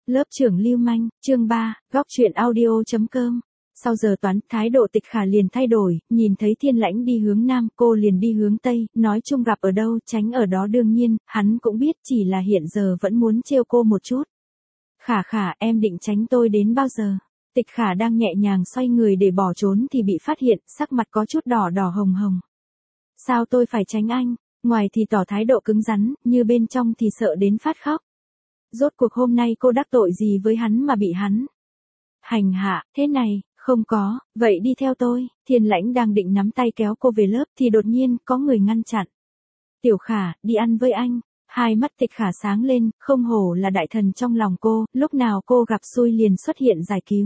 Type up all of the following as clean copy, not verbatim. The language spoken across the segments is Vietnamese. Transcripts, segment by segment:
Lớp trưởng lưu manh, chương 3, góc truyện audio.com. Sau giờ toán, thái độ Tịch Khả liền thay đổi, nhìn thấy Thiên Lãnh đi hướng nam, cô liền đi hướng tây, nói chung gặp ở đâu, tránh ở đó đương nhiên, hắn cũng biết chỉ là hiện giờ vẫn muốn trêu cô một chút. Khả Khả, em định tránh tôi đến bao giờ? Tịch Khả đang nhẹ nhàng xoay người để bỏ trốn thì bị phát hiện, sắc mặt có chút đỏ đỏ hồng hồng. Sao tôi phải tránh anh? Ngoài thì tỏ thái độ cứng rắn, như bên trong thì sợ đến phát khóc. Rốt cuộc hôm nay cô đắc tội gì với hắn mà bị hắn hành hạ, thế này, không có, vậy đi theo tôi. Thiên Lãnh đang định nắm tay kéo cô về lớp thì đột nhiên có người ngăn chặn. Tiểu Khả, đi ăn với anh. Hai mắt Tịch Khả sáng lên, không hổ là đại thần trong lòng cô, lúc nào cô gặp xui liền xuất hiện giải cứu.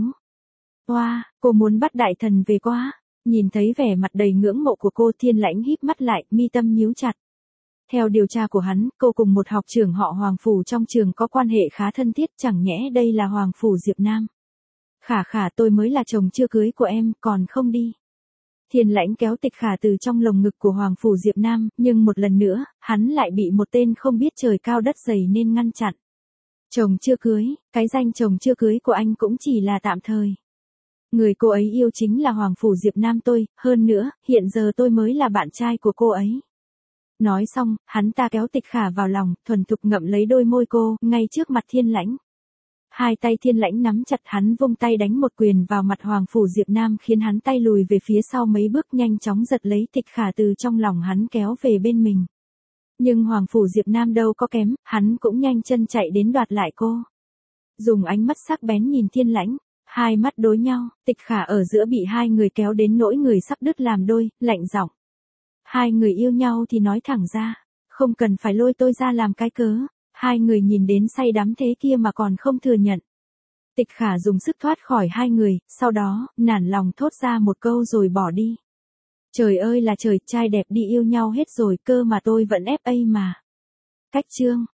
Wow, cô muốn bắt đại thần về quá. Nhìn thấy vẻ mặt đầy ngưỡng mộ của cô, Thiên Lãnh híp mắt lại, mi tâm nhíu chặt. Theo điều tra của hắn, cô cùng một học trưởng họ Hoàng Phủ trong trường có quan hệ khá thân thiết, chẳng nhẽ đây là Hoàng Phủ Diệp Nam. Khả Khả, tôi mới là chồng chưa cưới của em, còn không đi. Thiên Lãnh kéo Tịch Khả từ trong lồng ngực của Hoàng Phủ Diệp Nam, nhưng một lần nữa, hắn lại bị một tên không biết trời cao đất dày nên ngăn chặn. Chồng chưa cưới, cái danh chồng chưa cưới của anh cũng chỉ là tạm thời. Người cô ấy yêu chính là Hoàng Phủ Diệp Nam tôi, hơn nữa, hiện giờ tôi mới là bạn trai của cô ấy. Nói xong, hắn ta kéo Tịch Khả vào lòng, thuần thục ngậm lấy đôi môi cô, ngay trước mặt Thiên Lãnh. Hai tay Thiên Lãnh nắm chặt, hắn vung tay đánh một quyền vào mặt Hoàng Phủ Diệp Nam khiến hắn tay lùi về phía sau mấy bước, nhanh chóng giật lấy Tịch Khả từ trong lòng hắn kéo về bên mình. Nhưng Hoàng Phủ Diệp Nam đâu có kém, hắn cũng nhanh chân chạy đến đoạt lại cô. Dùng ánh mắt sắc bén nhìn Thiên Lãnh, hai mắt đối nhau, Tịch Khả ở giữa bị hai người kéo đến nỗi người sắp đứt làm đôi, lạnh giọng. Hai người yêu nhau thì nói thẳng ra, không cần phải lôi tôi ra làm cái cớ. Hai người nhìn đến say đắm thế kia mà còn không thừa nhận. Tịch Khả dùng sức thoát khỏi hai người, sau đó, nản lòng thốt ra một câu rồi bỏ đi. Trời ơi là trời, trai đẹp đi yêu nhau hết rồi cơ mà tôi vẫn ép mà. Cách chương.